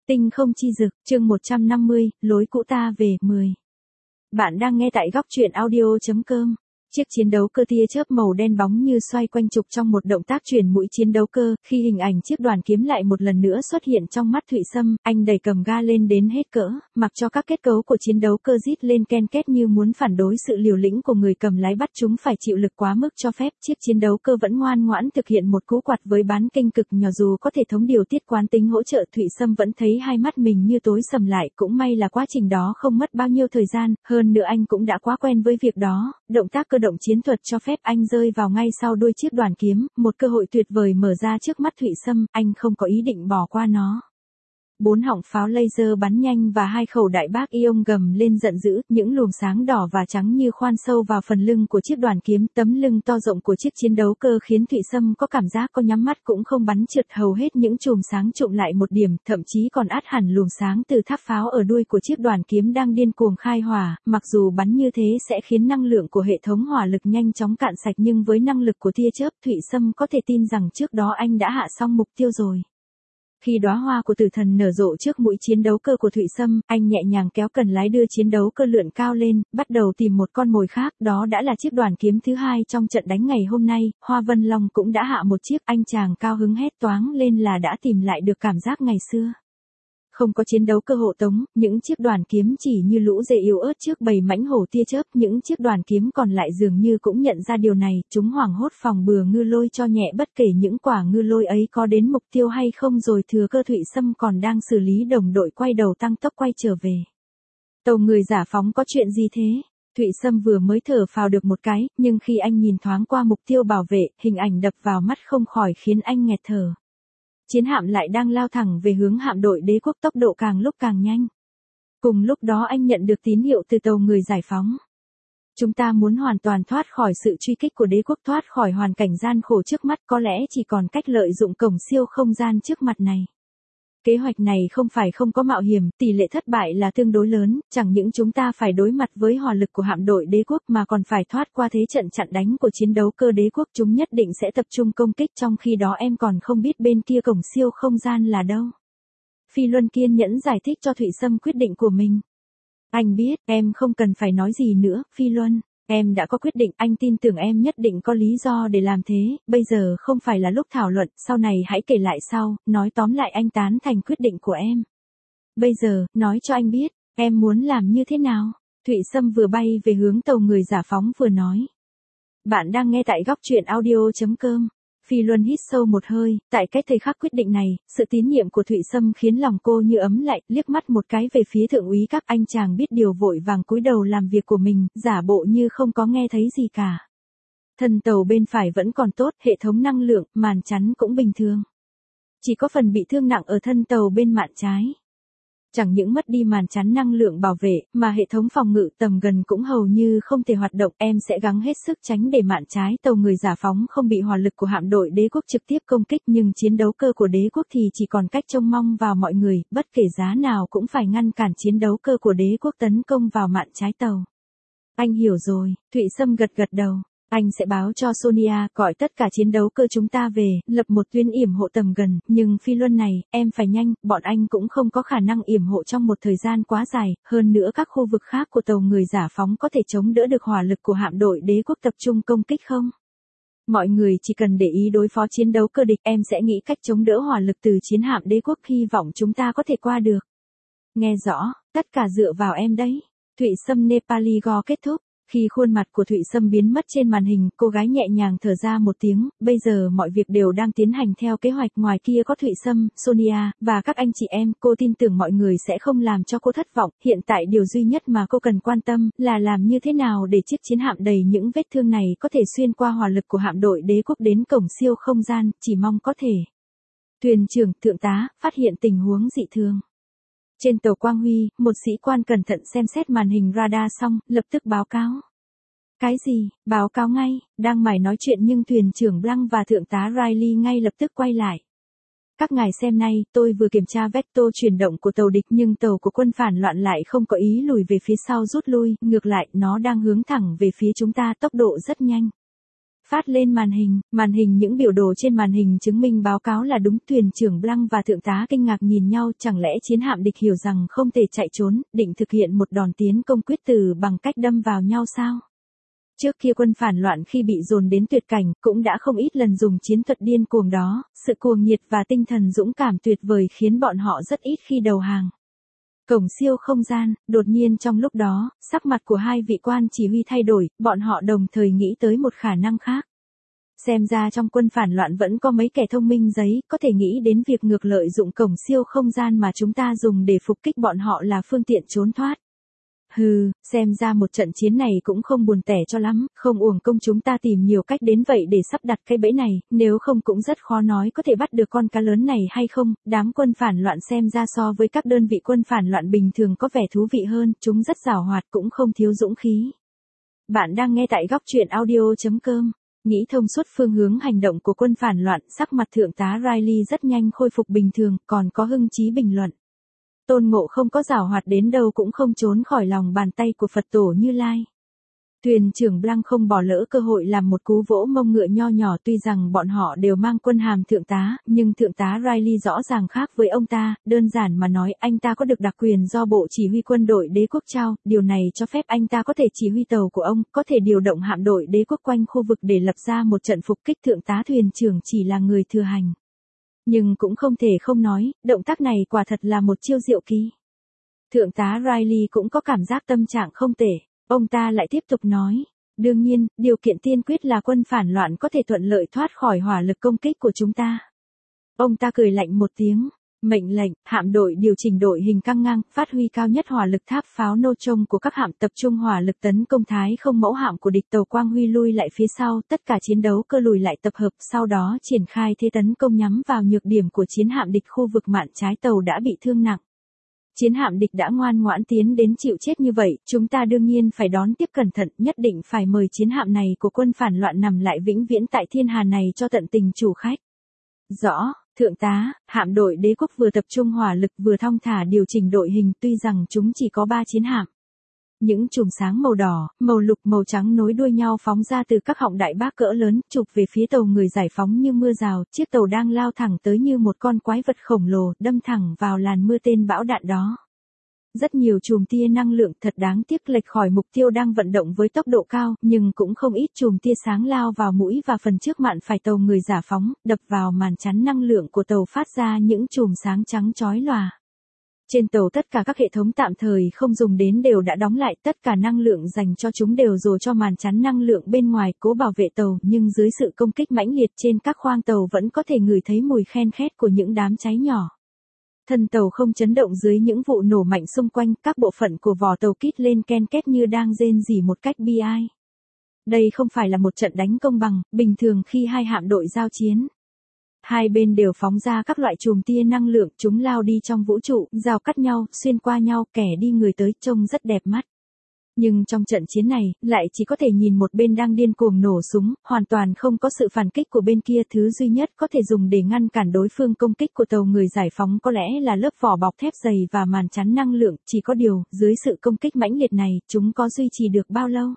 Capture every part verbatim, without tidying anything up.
Tinh không chi dực, chương một trăm năm mươi, lối cũ ta về, mười. Bạn đang nghe tại góc truyện audio.com. Chiếc chiến đấu cơ tia chớp màu đen bóng như xoay quanh trục trong một động tác chuyển mũi chiến đấu cơ, khi hình ảnh chiếc đoàn kiếm lại một lần nữa xuất hiện trong mắt Thụy Sâm, anh đẩy cầm ga lên đến hết cỡ, mặc cho các kết cấu của chiến đấu cơ rít lên ken két như muốn phản đối sự liều lĩnh của người cầm lái bắt chúng phải chịu lực quá mức cho phép. Chiếc chiến đấu cơ vẫn ngoan ngoãn thực hiện một cú quạt với bán kênh cực nhỏ, dù có thể thống điều tiết quán tính hỗ trợ. Thụy Sâm vẫn thấy hai mắt mình như tối sầm lại, cũng may là quá trình đó không mất bao nhiêu thời gian, hơn nữa anh cũng đã quá quen với việc đó. Động tác cơ động chiến thuật cho phép anh rơi vào ngay sau đuôi chiếc đoàn kiếm, một cơ hội tuyệt vời mở ra trước mắt Thụy Sâm, anh không có ý định bỏ qua nó. Bốn họng pháo laser bắn nhanh và hai khẩu đại bác ion gầm lên giận dữ, những luồng sáng đỏ và trắng như khoan sâu vào phần lưng của chiếc đoàn kiếm. Tấm lưng to rộng của chiếc chiến đấu cơ khiến Thụy Sâm có cảm giác có nhắm mắt cũng không bắn trượt. Hầu hết những chùm sáng trụm lại một điểm, thậm chí còn át hẳn luồng sáng từ tháp pháo ở đuôi của chiếc đoàn kiếm đang điên cuồng khai hỏa. Mặc dù bắn như thế sẽ khiến năng lượng của hệ thống hỏa lực nhanh chóng cạn sạch, nhưng với năng lực của tia chớp, Thụy Sâm có thể tin rằng trước đó anh đã hạ xong mục tiêu rồi. Khi đóa hoa của tử thần nở rộ trước mũi chiến đấu cơ của Thụy Sâm, anh nhẹ nhàng kéo cần lái đưa chiến đấu cơ lượn cao lên, bắt đầu tìm một con mồi khác, đó đã là chiếc đoàn kiếm thứ hai trong trận đánh ngày hôm nay. Hoa Vân Long cũng đã hạ một chiếc, anh chàng cao hứng hét toáng lên là đã tìm lại được cảm giác ngày xưa. Không có chiến đấu cơ hộ tống, những chiếc đoàn kiếm chỉ như lũ dê yếu ớt trước bầy mãnh hổ tia chớp. Những chiếc đoàn kiếm còn lại dường như cũng nhận ra điều này, chúng hoảng hốt phòng bừa ngư lôi cho nhẹ, bất kể những quả ngư lôi ấy có đến mục tiêu hay không. Rồi thừa cơ Thụy Sâm còn đang xử lý, đồng đội quay đầu tăng tốc quay trở về. Tàu người giả phóng có chuyện gì thế? Thụy Sâm vừa mới thở phào được một cái, nhưng khi anh nhìn thoáng qua mục tiêu bảo vệ, hình ảnh đập vào mắt không khỏi khiến anh nghẹt thở. Chiến hạm lại đang lao thẳng về hướng hạm đội đế quốc, tốc độ càng lúc càng nhanh. Cùng lúc đó anh nhận được tín hiệu từ tàu người giải phóng. Chúng ta muốn hoàn toàn thoát khỏi sự truy kích của đế quốc, thoát khỏi hoàn cảnh gian khổ trước mắt, có lẽ chỉ còn cách lợi dụng cổng siêu không gian trước mặt này. Kế hoạch này không phải không có mạo hiểm, tỷ lệ thất bại là tương đối lớn, chẳng những chúng ta phải đối mặt với hỏa lực của hạm đội đế quốc mà còn phải thoát qua thế trận chặn đánh của chiến đấu cơ đế quốc. Chúng nhất định sẽ tập trung công kích, trong khi đó em còn không biết bên kia cổng siêu không gian là đâu. Phi Luân kiên nhẫn giải thích cho Thụy Sâm quyết định của mình. Anh biết, em không cần phải nói gì nữa, Phi Luân. Em đã có quyết định, anh tin tưởng em nhất định có lý do để làm thế, bây giờ không phải là lúc thảo luận, sau này hãy kể lại sau. Nói tóm lại, anh tán thành quyết định của em. Bây giờ, nói cho anh biết, em muốn làm như thế nào? Thụy Sâm vừa bay về hướng tàu người giả phóng vừa nói. Bạn đang nghe tại góc truyện audio.com. Phi Luân hít sâu một hơi, tại cái thời khắc quyết định này, sự tín nhiệm của Thụy Sâm khiến lòng cô như ấm lại, liếc mắt một cái về phía thượng úy các anh chàng biết điều vội vàng cúi đầu làm việc của mình, giả bộ như không có nghe thấy gì cả. Thân tàu bên phải vẫn còn tốt, hệ thống năng lượng, màn chắn cũng bình thường. Chỉ có phần bị thương nặng ở thân tàu bên mạn trái. Chẳng những mất đi màn chắn năng lượng bảo vệ, mà hệ thống phòng ngự tầm gần cũng hầu như không thể hoạt động. Em sẽ gắng hết sức tránh để mạn trái tàu người giả phóng không bị hỏa lực của hạm đội đế quốc trực tiếp công kích, nhưng chiến đấu cơ của đế quốc thì chỉ còn cách trông mong vào mọi người, bất kể giá nào cũng phải ngăn cản chiến đấu cơ của đế quốc tấn công vào mạn trái tàu. Anh hiểu rồi, Thụy Sâm gật gật đầu. Anh sẽ báo cho Sonia, gọi tất cả chiến đấu cơ chúng ta về, lập một tuyến yểm hộ tầm gần, nhưng Phi Luân này, em phải nhanh, bọn anh cũng không có khả năng yểm hộ trong một thời gian quá dài, hơn nữa các khu vực khác của tàu người giả phóng có thể chống đỡ được hỏa lực của hạm đội đế quốc tập trung công kích không? Mọi người chỉ cần để ý đối phó chiến đấu cơ địch, em sẽ nghĩ cách chống đỡ hỏa lực từ chiến hạm đế quốc, hy vọng chúng ta có thể qua được. Nghe rõ, tất cả dựa vào em đấy. Thụy Sâm Nepali Go kết thúc. Khi khuôn mặt của Thụy Sâm biến mất trên màn hình, cô gái nhẹ nhàng thở ra một tiếng, bây giờ mọi việc đều đang tiến hành theo kế hoạch. Ngoài kia có Thụy Sâm, Sonia, và các anh chị em, cô tin tưởng mọi người sẽ không làm cho cô thất vọng. Hiện tại điều duy nhất mà cô cần quan tâm, là làm như thế nào để chiếc chiến hạm đầy những vết thương này có thể xuyên qua hỏa lực của hạm đội đế quốc đến cổng siêu không gian, chỉ mong có thể. Thuyền trưởng, thượng tá, phát hiện tình huống dị thường. Trên tàu Quang Huy, một sĩ quan cẩn thận xem xét màn hình radar xong, lập tức báo cáo. Cái gì? Báo cáo ngay. Đang mải nói chuyện nhưng thuyền trưởng Blanc và thượng tá Riley ngay lập tức quay lại. Các ngài xem này, tôi vừa kiểm tra vector chuyển động của tàu địch nhưng tàu của quân phản loạn lại không có ý lùi về phía sau rút lui, ngược lại, nó đang hướng thẳng về phía chúng ta, tốc độ rất nhanh. phát lên màn hình, màn hình những biểu đồ trên màn hình chứng minh báo cáo là đúng. Thuyền trưởng Blanc và thượng tá kinh ngạc nhìn nhau, chẳng lẽ chiến hạm địch hiểu rằng không thể chạy trốn, định thực hiện một đòn tiến công quyết tử bằng cách đâm vào nhau sao? Trước kia quân phản loạn khi bị dồn đến tuyệt cảnh, cũng đã không ít lần dùng chiến thuật điên cuồng đó, sự cuồng nhiệt và tinh thần dũng cảm tuyệt vời khiến bọn họ rất ít khi đầu hàng. Cổng siêu không gian, đột nhiên trong lúc đó, sắc mặt của hai vị quan chỉ huy thay đổi, bọn họ đồng thời nghĩ tới một khả năng khác. Xem ra trong quân phản loạn vẫn có mấy kẻ thông minh giấy, có thể nghĩ đến việc ngược lợi dụng cổng siêu không gian mà chúng ta dùng để phục kích bọn họ là phương tiện trốn thoát. Hừ, xem ra một trận chiến này cũng không buồn tẻ cho lắm, không uổng công chúng ta tìm nhiều cách đến vậy để sắp đặt cái bẫy này, nếu không cũng rất khó nói có thể bắt được con cá lớn này hay không. Đám quân phản loạn xem ra so với các đơn vị quân phản loạn bình thường có vẻ thú vị hơn, chúng rất giàu hoạt cũng không thiếu dũng khí. Bạn đang nghe tại góc truyện audio chấm com. Nghĩ thông suốt phương hướng hành động của quân phản loạn, sắc mặt thượng tá Riley rất nhanh khôi phục bình thường, còn có hưng chí bình luận. Tôn Ngộ không có giảo hoạt đến đâu cũng không trốn khỏi lòng bàn tay của Phật tổ Như Lai. Thuyền trưởng Blanc không bỏ lỡ cơ hội làm một cú vỗ mông ngựa nho nhỏ, tuy rằng bọn họ đều mang quân hàm thượng tá, nhưng thượng tá Riley rõ ràng khác với ông ta, đơn giản mà nói anh ta có được đặc quyền do Bộ Chỉ huy quân đội đế quốc trao, điều này cho phép anh ta có thể chỉ huy tàu của ông, có thể điều động hạm đội đế quốc quanh khu vực để lập ra một trận phục kích. Thượng tá thuyền trưởng chỉ là người thừa hành. Nhưng cũng không thể không nói, động tác này quả thật là một chiêu diệu kỳ. Thượng tá Riley cũng có cảm giác tâm trạng không tệ, ông ta lại tiếp tục nói. Đương nhiên, điều kiện tiên quyết là quân phản loạn có thể thuận lợi thoát khỏi hỏa lực công kích của chúng ta. Ông ta cười lạnh một tiếng. Mệnh lệnh, hạm đội điều chỉnh đội hình căng ngang, phát huy cao nhất hỏa lực tháp pháo nô trông của các hạm, tập trung hỏa lực tấn công Thái Không mẫu hạm của địch. Tàu Quang Huy lui lại phía sau, tất cả chiến đấu cơ lùi lại tập hợp, sau đó triển khai thế tấn công nhắm vào nhược điểm của chiến hạm địch. Khu vực mạn trái tàu đã bị thương nặng. Chiến hạm địch đã ngoan ngoãn tiến đến chịu chết như vậy, chúng ta đương nhiên phải đón tiếp cẩn thận, nhất định phải mời chiến hạm này của quân phản loạn nằm lại vĩnh viễn tại thiên hà này cho tận tình chủ khách. Rõ. Thượng tá, hạm đội đế quốc vừa tập trung hỏa lực vừa thong thả điều chỉnh đội hình, tuy rằng chúng chỉ có ba chiến hạm. Những chùm sáng màu đỏ, màu lục, màu trắng nối đuôi nhau phóng ra từ các họng đại bác cỡ lớn, chụp về phía tàu người giải phóng như mưa rào. Chiếc tàu đang lao thẳng tới như một con quái vật khổng lồ, đâm thẳng vào làn mưa tên bão đạn đó. Rất nhiều chùm tia năng lượng, thật đáng tiếc, lệch khỏi mục tiêu đang vận động với tốc độ cao, nhưng cũng không ít chùm tia sáng lao vào mũi và phần trước mạn phải tàu người giải phóng, đập vào màn chắn năng lượng của tàu phát ra những chùm sáng trắng chói lòa. Trên tàu tất cả các hệ thống tạm thời không dùng đến đều đã đóng lại, tất cả năng lượng dành cho chúng đều dồn cho màn chắn năng lượng bên ngoài cố bảo vệ tàu, nhưng dưới sự công kích mãnh liệt trên các khoang tàu vẫn có thể ngửi thấy mùi khen khét của những đám cháy nhỏ. Thân tàu không chấn động dưới những vụ nổ mạnh xung quanh, các bộ phận của vỏ tàu kít lên ken két như đang rên rỉ một cách bi ai. Đây không phải là một trận đánh công bằng, bình thường khi hai hạm đội giao chiến. Hai bên đều phóng ra các loại chùm tia năng lượng, chúng lao đi trong vũ trụ, rào cắt nhau, xuyên qua nhau, kẻ đi người tới, trông rất đẹp mắt. Nhưng trong trận chiến này, lại chỉ có thể nhìn một bên đang điên cuồng nổ súng, hoàn toàn không có sự phản kích của bên kia. Thứ duy nhất có thể dùng để ngăn cản đối phương công kích của tàu người giải phóng có lẽ là lớp vỏ bọc thép dày và màn chắn năng lượng, chỉ có điều, dưới sự công kích mãnh liệt này, chúng có duy trì được bao lâu?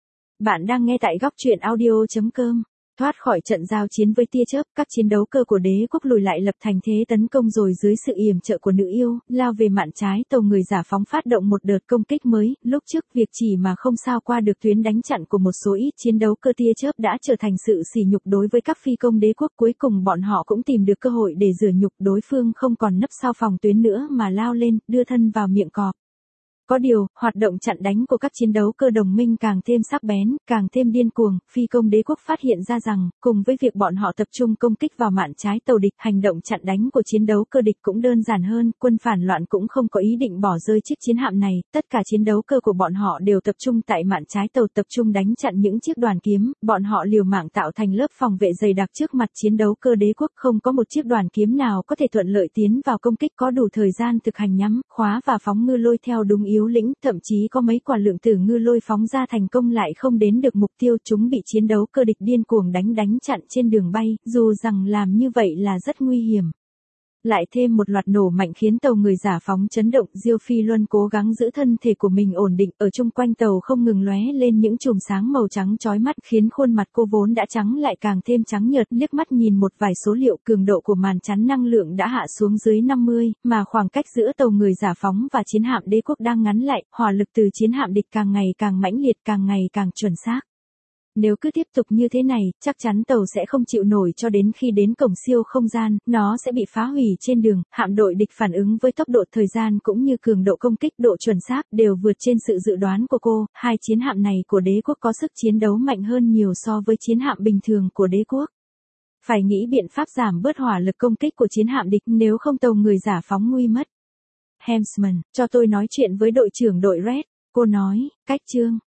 Bạn đang nghe tại góc truyện audio chấm com. Thoát khỏi trận giao chiến với tia chớp, các chiến đấu cơ của đế quốc lùi lại lập thành thế tấn công, rồi dưới sự yểm trợ của nữ yêu, lao về mạn trái tàu người giải phóng phát động một đợt công kích mới. Lúc trước việc chỉ mà không sao qua được tuyến đánh chặn của một số ít chiến đấu cơ tia chớp đã trở thành sự sỉ nhục đối với các phi công đế quốc. Cuối cùng bọn họ cũng tìm được cơ hội để rửa nhục, đối phương không còn nấp sau phòng tuyến nữa mà lao lên, đưa thân vào miệng cọp. Có điều, hoạt động chặn đánh của các chiến đấu cơ đồng minh càng thêm sắc bén, càng thêm điên cuồng. Phi công đế quốc phát hiện ra rằng, cùng với việc bọn họ tập trung công kích vào mạn trái tàu địch, hành động chặn đánh của chiến đấu cơ địch cũng đơn giản hơn. Quân phản loạn cũng không có ý định bỏ rơi chiếc chiến hạm này, tất cả chiến đấu cơ của bọn họ đều tập trung tại mạn trái tàu, tập trung đánh chặn những chiếc đoàn kiếm. Bọn họ liều mạng tạo thành lớp phòng vệ dày đặc trước mặt chiến đấu cơ đế quốc, không có một chiếc đoàn kiếm nào có thể thuận lợi tiến vào công kích, có đủ thời gian thực hành nhắm, khóa và phóng ngư lôi theo đúng yếu lĩnh, thậm chí có mấy quả lượng tử ngư lôi phóng ra thành công lại không đến được mục tiêu, chúng bị chiến đấu cơ địch điên cuồng đánh đánh chặn trên đường bay, dù rằng làm như vậy là rất nguy hiểm. lại thêm một loạt nổ mạnh khiến tàu người Giải Phóng chấn động. Diêu Phi Luân cố gắng giữ thân thể của mình ổn định, ở chung quanh tàu không ngừng lóe lên những chùm sáng màu trắng chói mắt, khiến khuôn mặt cô vốn đã trắng lại càng thêm trắng nhợt. Liếc mắt nhìn một vài số liệu, cường độ của màn chắn năng lượng đã hạ xuống dưới năm mươi, mà khoảng cách giữa tàu người Giải Phóng và chiến hạm Đế quốc đang ngắn lại, hỏa lực từ chiến hạm địch càng ngày càng mãnh liệt, càng ngày càng chuẩn xác. Nếu cứ tiếp tục như thế này, chắc chắn tàu sẽ không chịu nổi, cho đến khi đến cổng siêu không gian, nó sẽ bị phá hủy trên đường. Hạm đội địch phản ứng với tốc độ, thời gian cũng như cường độ công kích, độ chuẩn xác đều vượt trên sự dự đoán của cô. Hai chiến hạm này của Đế quốc có sức chiến đấu mạnh hơn nhiều so với chiến hạm bình thường của Đế quốc. Phải nghĩ biện pháp giảm bớt hỏa lực công kích của chiến hạm địch, nếu không tàu người Giải Phóng nguy mất. Hemsman, cho tôi nói chuyện với đội trưởng đội Red, cô nói. Cách chương